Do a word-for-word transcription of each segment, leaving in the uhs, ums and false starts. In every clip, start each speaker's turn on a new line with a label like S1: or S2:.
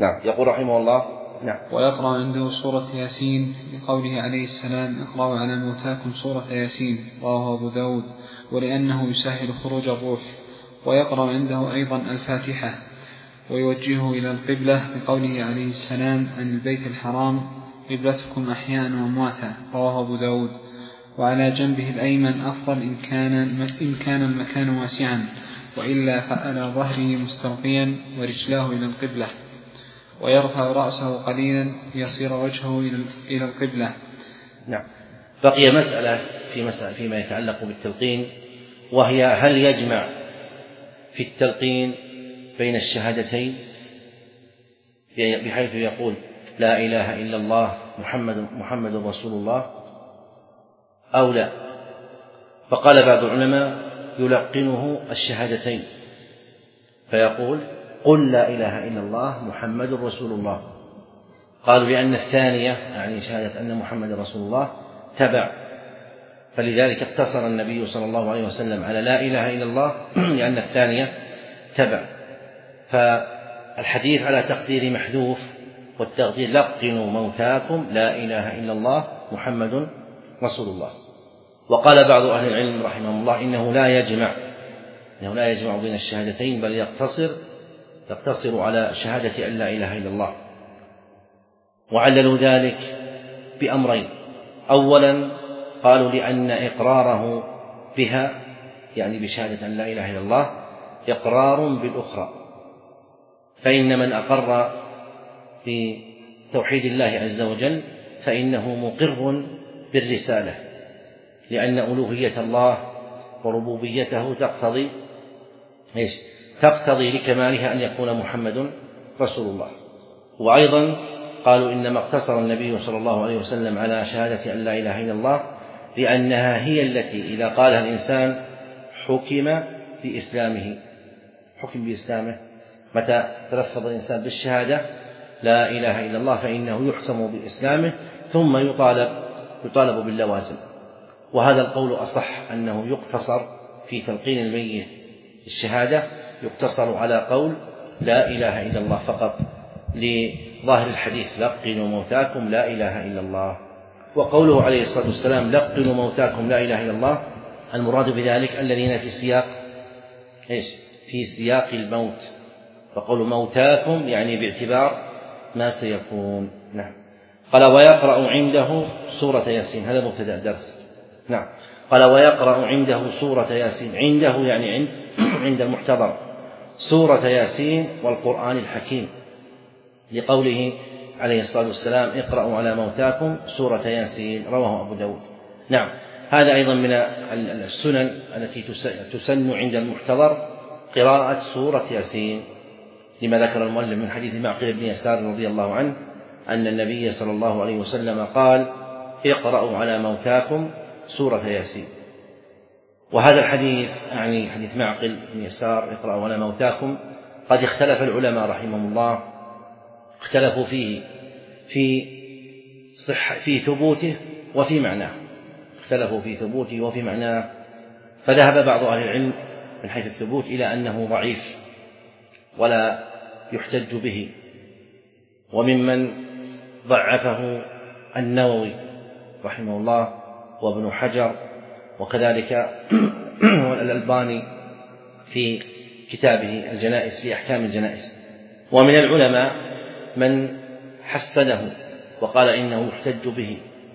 S1: نعم. يقول رحمه الله: نعم.
S2: ويقرأ عنده سورة ياسين لقوله عليه السلام: اقرأوا على موتاكم سورة ياسين، رواه أبو داود، ولأنه يسهل خروج الروح. ويقرأ عنده أيضا الفاتحة، ويوجهه إلى القبلة بقوله عليه السلام عن البيت الحرام: قبلتكم أحياء وأمواتا، رواه أبو داود. وعلى جنبه الأيمن أفضل إن كان, إن كان المكان واسعا، وإلا فعلى ظهره مستلقيا ورجلاه إلى القبلة، ويرفع رأسه قليلا ليصير وجهه إلى القبلة.
S1: نعم. بقي مسألة في مسألة فيما يتعلق بالتلقين، وهي: هل يجمع في التلقين بين الشهادتين بحيث يقول لا إله إلا الله محمد محمد رسول الله أو لا؟ فقال بعض العلماء: يلقنه الشهادتين، فيقول: قل لا إله إلا الله محمد رسول الله. قالوا لأن الثانية يعني شهادة أن محمد رسول الله تبع، فلذلك اقتصر النبي صلى الله عليه وسلم على لا إله إلا الله لأن الثانية تبع. فالحديث على تقدير محذوف، والتقدير: لقنوا موتاكم لا إله إلا الله محمد رسول الله. وقال بعض أهل العلم رحمهم الله: إنه لا يجمع إنه لا يجمع بين الشهادتين، بل يقتصر يقتصر على شهادة أن لا إله إلا الله. وعللوا ذلك بأمرين: أولا قالوا لأن إقراره بها يعني بشهادة أن لا إله إلا الله إقرار بالأخرى، فإن من أقر بتوحيد الله عز وجل فإنه مقر بالرسالة، لأن ألوهية الله وربوبيته تقتضي إيش؟ تقتضي لكمالها أن يكون محمد رسول الله. وأيضا قالوا إنما اقتصر النبي صلى الله عليه وسلم على شهادة أن لا إله إلا الله لأنها هي التي إذا قالها الإنسان حكم بإسلامه حكم بإسلامه متى تلفظ الإنسان بالشهادة لا إله إلا الله فإنه يحكم بإسلامه ثم يطالب يطالب باللوازم. وهذا القول أصح، أنه يقتصر في تلقين الميت الشهادة يقتصر على قول لا إله إلا الله فقط، لظاهر الحديث: لقنوا موتاكم لا إله إلا الله. وقوله عليه الصلاة والسلام: لقنوا موتاكم لا إله إلا الله، المراد بذلك الذين في سياق إيش؟ في سياق الموت، فقول موتاكم يعني باعتبار ما سيكون. نعم. قال: ويقرأ عنده سورة ياسين، هذا مبتدأ درس. نعم. قال: ويقرأ عنده سورة ياسين، عنده يعني عند عند المحتضر، سورة ياسين والقرآن الحكيم، لقوله عليه الصلاة والسلام: اقرأوا على موتاكم سورة ياسين، رواه أبو داود. نعم. هذا أيضا من السنن التي تسن عند المحتضر قراءة سورة ياسين، لما ذكر المؤلف من حديث معقل بن يسار رضي الله عنه أن النبي صلى الله عليه وسلم قال: اقرأوا على موتاكم سورة ياسين. وهذا الحديث يعني حديث معقل بن يسار: اقرأوا على موتاكم، قد اختلف العلماء رحمهم الله اختلفوا فيه في صح في ثبوته وفي معناه اختلفوا في ثبوته وفي معناه فذهب بعض أهل العلم من حيث الثبوت إلى أنه ضعيف ولا يحتج به، وممن ضعفه النووي رحمه الله وابن حجر، وكذلك الألباني في كتابه الجنائز في أحكام الجنائز. ومن العلماء من حسنه وقال إنه يحتج به،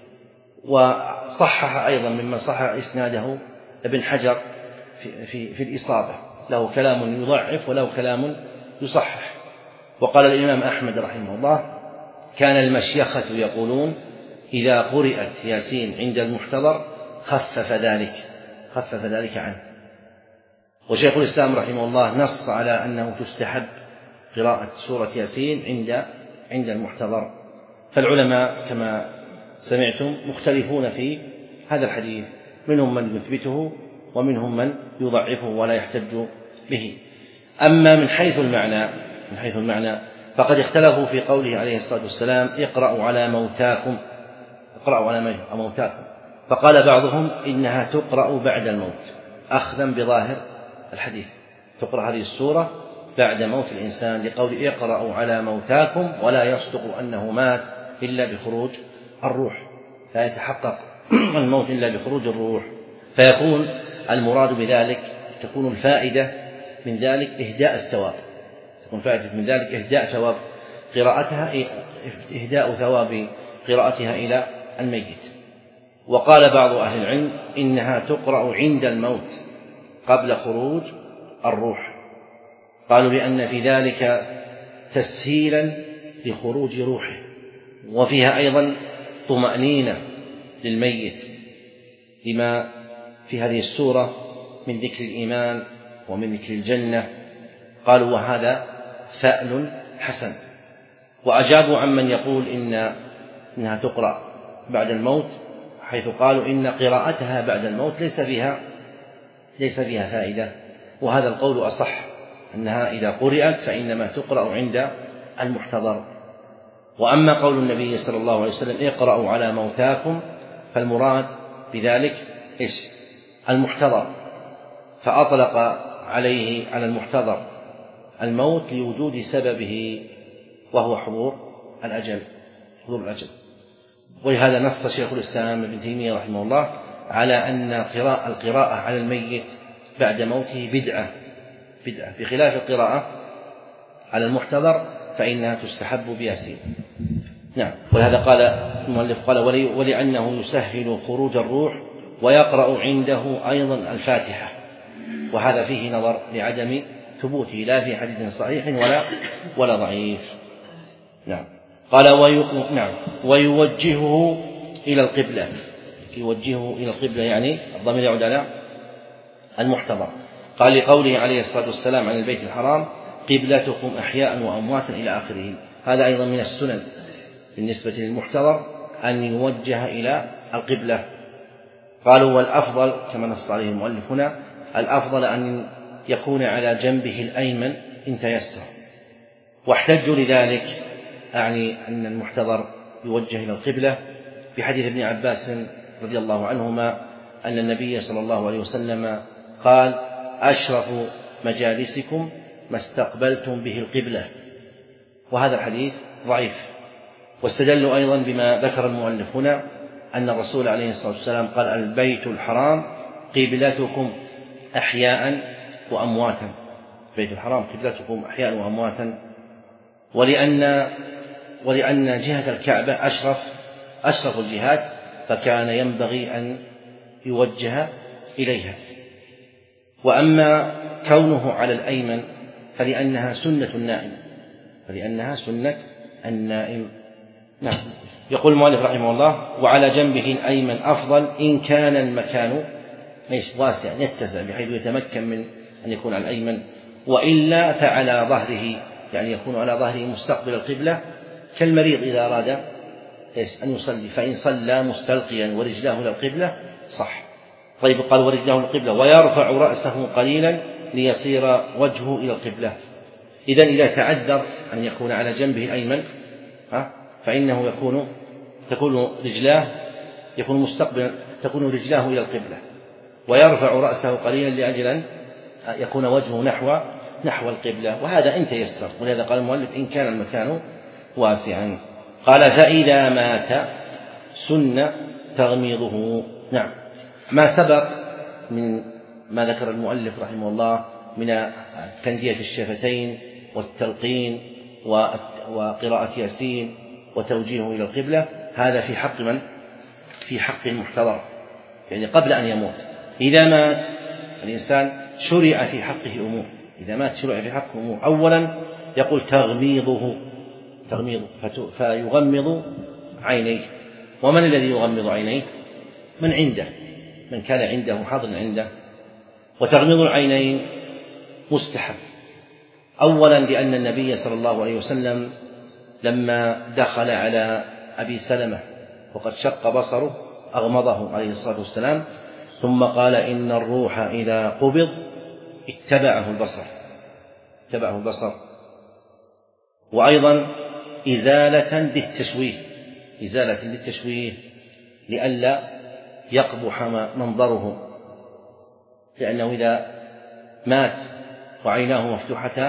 S1: وصحح أيضا ممن صحح إسناده ابن حجر في, في, في الإصابة، له كلام يضعف وله كلام يصحح. وقال الإمام أحمد رحمه الله: كان المشيخة يقولون إذا قرأت ياسين عند المحتضر خفف ذلك خفف ذلك عنه. وشيخ الإسلام رحمه الله نص على أنه تستحب قراءة سورة ياسين عند عند المحتضر. فالعلماء كما سمعتم مختلفون في هذا الحديث، منهم من يثبته ومنهم من يضعفه ولا يحتج به. أما من حيث المعنى من حيث المعنى فقد اختلفوا في قوله عليه الصلاة والسلام: اقرأوا على موتاكم اقرأوا على موتاكم فقال بعضهم إنها تقرأ بعد الموت أخذا بظاهر الحديث، تقرأ هذه السورة بعد موت الإنسان، لقول اقرأوا على موتاكم ولا يصدق أنه مات إلا بخروج الروح، لا يتحقق الموت إلا بخروج الروح، فيكون المراد بذلك تكون الفائدة من ذلك إهداء الثواب، تكون فائدة من ذلك إهداء ثواب قراءتها، إهداء ثواب قراءتها إلى الميت. وقال بعض أهل العلم إنها تقرأ عند الموت قبل خروج الروح، قالوا لأن في ذلك تسهيلا لخروج روحه، وفيها أيضا طمأنينة للميت لما في هذه السورة من ذكر الإيمان ومن ذكر الجنة. قالوا وهذا فأل حسن. وأجابوا عمن يقول إن إنها تقرأ بعد الموت، حيث قالوا إن قراءتها بعد الموت ليس فيها ليس فيها فائدة، وهذا القول أصح، أنها إذا قرأت فإنما تقرأ عند المحتضر. وأما قول النبي صلى الله عليه وسلم اقرأوا على موتاكم، فالمراد بذلك إيش؟ المحتضر، فأطلق عليه على المحتضر الموت لوجود سببه وهو حضور الأجل حضور الأجل ولهذا نص شيخ الإسلام ابن تيمية رحمه الله على أن قراءة القراءة على الميت بعد موته بدعة بدعة بخلاف القراءة على المحتضر فإنها تستحب بيسير. نعم. ولهذا قال المؤلف قال ولأنه يسهل خروج الروح ويقرأ عنده أيضا الفاتحة، وهذا فيه نظر لعدم ثبوته لا في حديث صحيح ولا ولا ضعيف. نعم. قال وي... نعم ويوجهه إلى القبلة، يوجهه إلى القبلة يعني الضمير يعود على المحتضر. قال لقوله عليه الصلاة والسلام عن البيت الحرام قبلتكم أحياء وأمواتا إلى آخره. هذا أيضا من السنن بالنسبة للمحتضر أن يوجه إلى القبلة. قالوا والأفضل كما نص عليه المؤلف هنا الأفضل أن يكون على جنبه الأيمن إن تيسر، واحتجوا لذلك أعني أن المحتضر يوجه إلى القبلة بحديث ابن عباس رضي الله عنهما أن النبي صلى الله عليه وسلم قال أشرف مجالسكم ما استقبلتم به القبلة، وهذا الحديث ضعيف. واستدلوا أيضا بما ذكر المؤلف هنا أن الرسول عليه الصلاة والسلام قال البيت الحرام قبلتكم أحياء وأمواتا، بيت الحرام قبلتكم أحياء وأمواتا، ولأن ولأن جهة الكعبة أشرف أشرف الجهات فكان ينبغي أن يوجه إليها. وأما كونه على الأيمن فلأنها سنة النائم فلأنها سنة النائم. نعم. يقول المؤلف رحمه الله وعلى جنبه الأيمن أفضل إن كان المكان واسعا يتسع بحيث يتمكن من أن يكون على الأيمن، وإلا فعلى ظهره يعني يكون على ظهره مستقبل القبلة كالمريض إذا أراد أن يصلي، فإن صلى مستلقيا ورجلاه إلى القبلة صح. طيب قال ورجلاه إلى القبلة ويرفع رأسه قليلا ليصير وجهه إلى القبلة. إذن إذا تعذر أن يكون على جنبه الأيمن فإنه يكون تكون رجلاه يكون مستقبلا تكون رجلاه إلى القبلة، ويرفع رأسه قليلا لأجل أن يكون وجهه نحو نحو القبلة، وهذا إن تيسر. ولهذا قال المؤلف إن كان المكان واسعا. قال فإذا مات سن تغميضه. نعم. ما سبق من ما ذكر المؤلف رحمه الله من تندية الشفتين والتلقين وقراءة ياسين وتوجيهه إلى القبلة هذا في حق من؟ في حق المحتضر، يعني قبل أن يموت. إذا مات الإنسان شرع في حقه أمور، إذا مات شرع في حقه أمور. أولا يقول تغميضه تغميضه فيغمض عينيه. ومن الذي يغمض عينيه؟ من عنده، من كان عنده حاضر عنده. وتغميض العينين مستحب أولا لأن النبي صلى الله عليه وسلم لما دخل على أبي سلمة وقد شق بصره أغمضه عليه الصلاة والسلام، ثم قال إن الروح إذا قبض اتبعه البصر اتبعه البصر. وأيضا إزالة للتشويه إزالة للتشويه لئلا يقبح منظره، لأنه إذا مات وعيناه مفتوحتان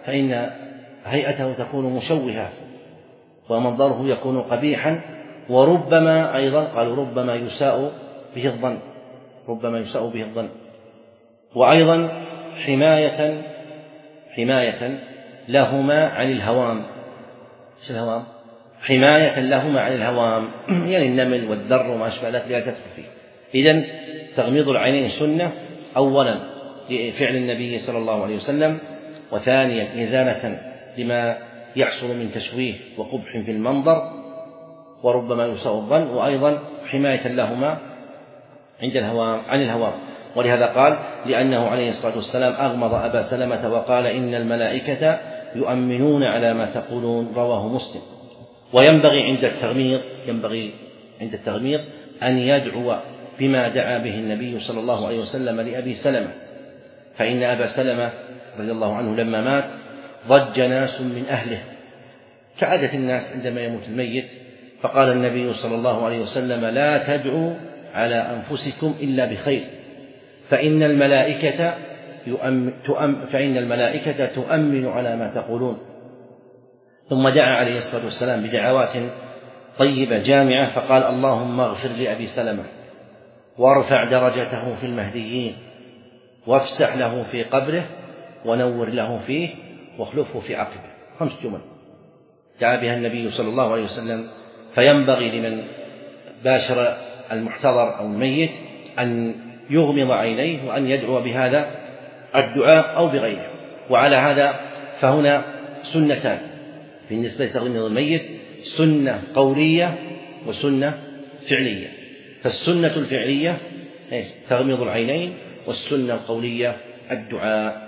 S1: فإن هيئته تكون مشوهة ومنظره يكون قبيحا، وربما أيضا قالوا ربما يساء به الظن ربما يساء به الظن وأيضا حماية حماية لهما عن الهوام. ايش الهوام؟ حماية لهما عن الهوام، يعني النمل والذر وما أشبه ذلك لا تدخل فيه. إذن تغميض العينين سنة أولا لفعل النبي صلى الله عليه وسلم، وثانيا إزالة لما يحصل من تشويه وقبح في المنظر وربما يساء الظن، وأيضا حماية لهما عند الهوام عن الهوام. ولهذا قال لأنه عليه الصلاة والسلام أغمض أبا سلمة وقال إن الملائكة يؤمنون على ما تقولون، رواه مسلم. وينبغي عند التغميض ينبغي عند التغميض أن يدعو بما دعا به النبي صلى الله عليه وسلم لأبي سلمة، فإن أبا سلمة رضي الله عنه لما مات ضج ناس من أهله كعادة الناس عندما يموت الميت، فقال النبي صلى الله عليه وسلم لا تدعوا على أنفسكم إلا بخير فإن الملائكة يؤمن فإن الملائكة تؤمن على ما تقولون. ثم دعا عليه الصلاة والسلام بدعوات طيبة جامعة، فقال اللهم اغفر لأبي سلمة وارفع درجته في المهديين وافسح له في قبره ونور له فيه واخلفه في عقبه. خمس جمل دعا بها النبي صلى الله عليه وسلم، فينبغي لمن باشر المحتضر أو الميت أن يغمض عينيه وأن يدعو بهذا الدعاء أو بغيره. وعلى هذا فهنا سنتان بالنسبة لتغميض الميت، سنة قولية وسنة فعلية. فالسنة الفعلية تغميض العينين، والسنة القولية الدعاء.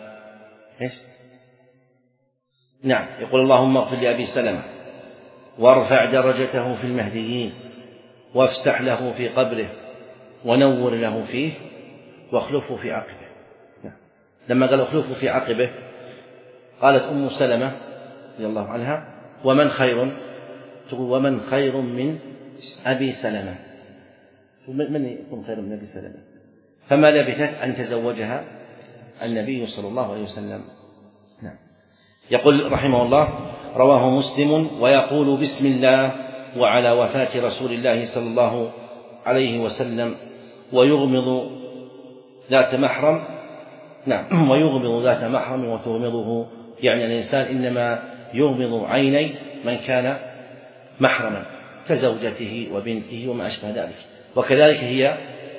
S1: نعم، يقول اللهم اغفر لأبي سلمة وارفع درجته في المهديين وافسح له في قبره ونور له فيه واخلفه في عقبه. لما قال اخلفه في عقبه قالت أم سلمة رضي الله عنها ومن خير تقول ومن خير من أبي سلمة، من يكون خير من أبي سلمة؟ فما لبثت أن تزوجها النبي صلى الله عليه وسلم. نعم. يقول رحمه الله رواه مسلم ويقول بسم الله وعلى وفاة رسول الله صلى الله عليه وسلم ويغمض ذات محرم. نعم، ويغمض ذات محرم وتغمضه، يعني الإنسان إنما يغمض عيني من كان محرما كزوجته وبنته وما أشبه ذلك، وكذلك هي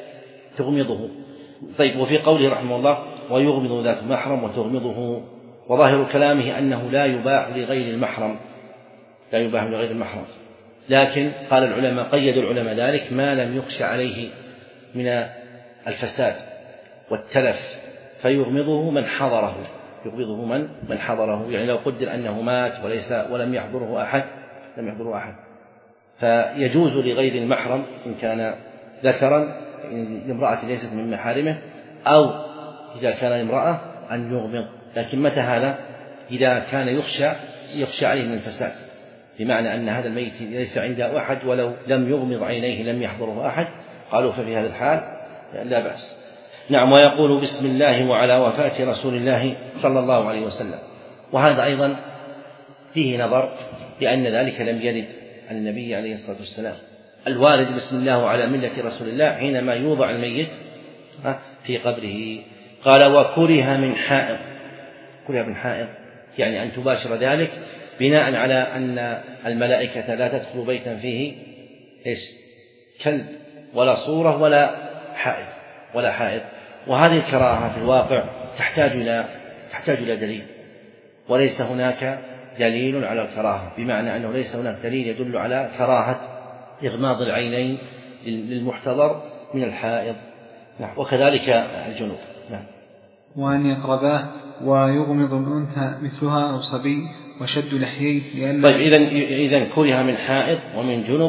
S1: تغمضه. طيب، وفي قوله رحمه الله ويغمض ذات محرم وتغمضه، وظاهر كلامه أنه لا يباح لغير المحرم لا يباح لغير المحرم لكن قال العلماء قيدوا العلماء ذلك ما لم يخشى عليه من الفساد والتلف، فيغمضه من حضره يغمضه من من حضره يعني لو قدر أنه مات وليس ولم يحضره أحد لم يحضره أحد فيجوز لغير المحرم إن كان ذكرا لامرأة ليست من محارمه، أو إذا كان امرأة أن يغمض. لكن متى هذا؟ إذا كان يخشى يخشى عليه من الفساد، بمعنى أن هذا الميت ليس عنده أحد ولو لم يغمض عينيه لم يحضره أحد، قالوا ففي هذا الحال لا بأس. نعم. ويقول بسم الله وعلى وفاة رسول الله صلى الله عليه وسلم، وهذا أيضا فيه نظر لأن ذلك لم يرد عن النبي عليه الصلاة والسلام. الوارد بسم الله وعلى ملة رسول الله حينما يوضع الميت في قبره. قال وكره من حائض، كره من حائض يعني أن تباشر ذلك بناء على أن الملائكة لا تدخل بيتا فيه إيش كلب ولا صورة ولا حائض ولا حائض وهذه الكراهة في الواقع تحتاج إلى تحتاج إلى دليل، وليس هناك دليل على الكراهة، بمعنى أنه ليس هناك دليل يدل على كراهة إغماض العينين للمحتضر من الحائض. نعم. وكذلك الجنوب. نعم.
S2: وأن يقرباه ويغمض الأنثى مثلها أو صبي وشد لحييه لأن
S1: طيب إذن إذن كره من حائض ومن جنوب،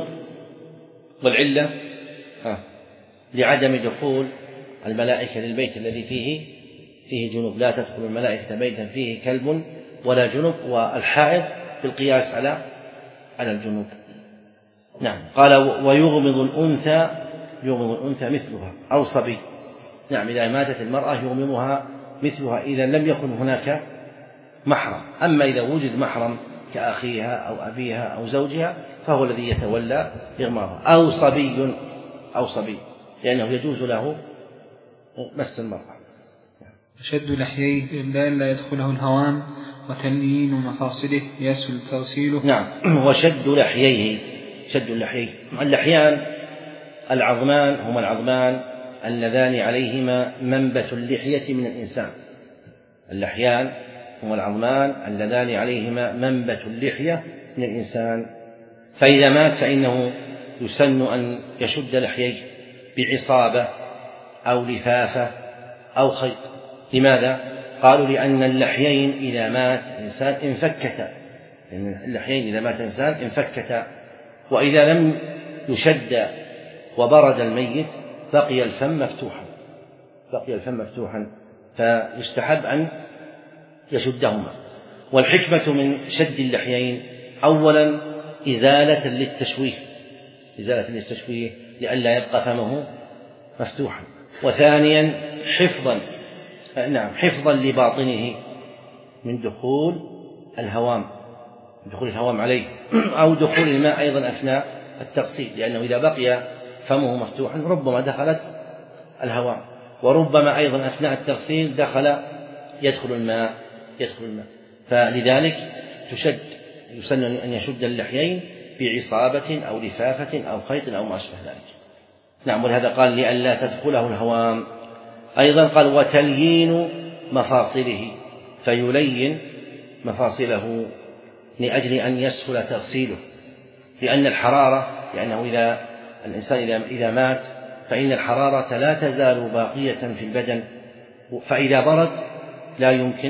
S1: والعلة آه. لعدم دخول الملائكة للبيت الذي فيه فيه جنوب، لا تدخل الملائكة بيتا فيه كلب ولا جنوب، والحائض بالقياس على على الجنوب. نعم. قال ويغمض الأنثى يغمض الأنثى مثلها أو صبي. نعم، إذا ماتت المرأة يغمضها مثلها إذا لم يكن هناك محرم. أما إذا وجد محرم كأخيها أو أبيها أو زوجها فهو الذي يتولى إغمارها، أو صبي أو صبي لأنه يجوز له مس المرأة.
S2: شد لحييه إلا لا يدخله الهوام وتليين مفاصله يسهل تغسيله.
S1: نعم. وشد لحييه، شد اللحيين، اللحيان العظمان هما العظمان اللذان عليهما منبت اللحية من الإنسان. اللحيان هما العظمان اللذان عليهما منبت اللحية من الإنسان، فإذا مات فإنه يسن أن يشد لحييه بعصابة أو لفافة أو خيط. لماذا؟ قالوا لأن اللحيين إذا مات الإنسان انفكتا، لأن اللحيين إذا مات الإنسان انفكتا، وإذا لم يشد وبرد الميت بقي الفم مفتوحا، بقي الفم مفتوحا فيستحب أن يشدهما. والحكمة من شد اللحيين أولا إزالة للتشويه، إزالة للتشويه لئلا يبقى فمه مفتوحا، وثانيا حفظا نعم حفظا لباطنه من دخول الهوام، من دخول الهوام عليه، أو دخول الماء أيضا أثناء التغسيل، لأنه إذا بقي فمه مفتوحا ربما دخلت الهوام، وربما أيضا أثناء التغسيل دخل يدخل الماء يدخل الماء فلذلك تشد يسن أن يشد اللحيين بعصابة أو لفافة أو خيط أو ما أشبه ذلك. نعم. ولهذا قال لئلا تدخله الهوام. أيضا قال وتليين مفاصله، فيلين مفاصله لأجل أن يسهل تغسيله، لأن الحرارة لأنه إذا الإنسان إذا, إذا مات فإن الحرارة لا تزال باقية في البدن، فإذا برد لا يمكن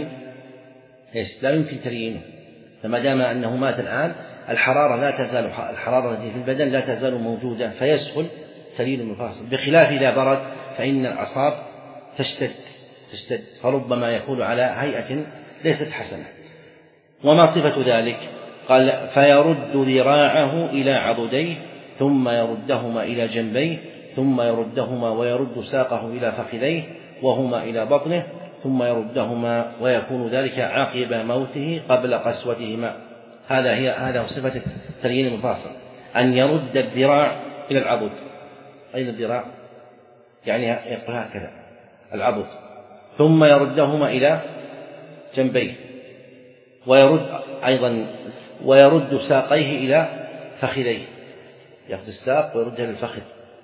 S1: لا يمكن تليينه، فما دام أنه مات الآن الحرارة لا تزال الحرارة التي في البدن لا تزال موجودة فيسهل تليين المفاصل، بخلاف إذا برد فإن الأعصاب تشتد تشتد فربما يكون على هيئة ليست حسنة. وما صفة ذلك؟ قال فيرد ذراعه إلى عضديه ثم يردهما إلى جنبيه ثم يردهما ويرد ساقه إلى فخذيه وهما إلى بطنه ثم يردهما، ويكون ذلك عقب موته قبل قسوتهما. هذا هي هذا صفة تليين المفاصل، أن يرد الذراع إلى العضد. أين الذراع؟ يعني هكذا العضد، ثم يردهما إلى جنبيه، ويرد أيضا ويرد ساقيه إلى فخذيه، يأخذ الساق ويردها للفخذ،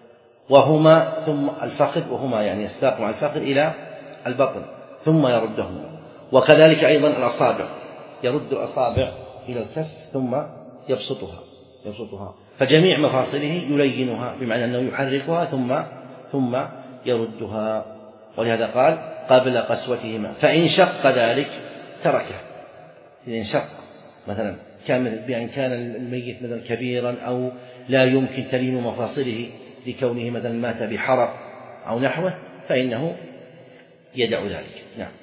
S1: وهما ثم الفخذ وهما يعني الساق مع الفخذ إلى البطن ثم يردهما. وكذلك أيضا الأصابع، يرد الأصابع إلى الكف ثم يبسطها يبسطها فجميع مفاصله يلينها، بمعنى أنه يحركها ثم ثم يردها. ولهذا قال قبل قسوتهما، فإن شق ذلك تركه. إن شق مثلا كان بأن كان الميت مثلا كبيرا أو لا يمكن تلين مفاصله لكونه مثلا مات بحرق أو نحوه فإنه يدع ذلك. نعم.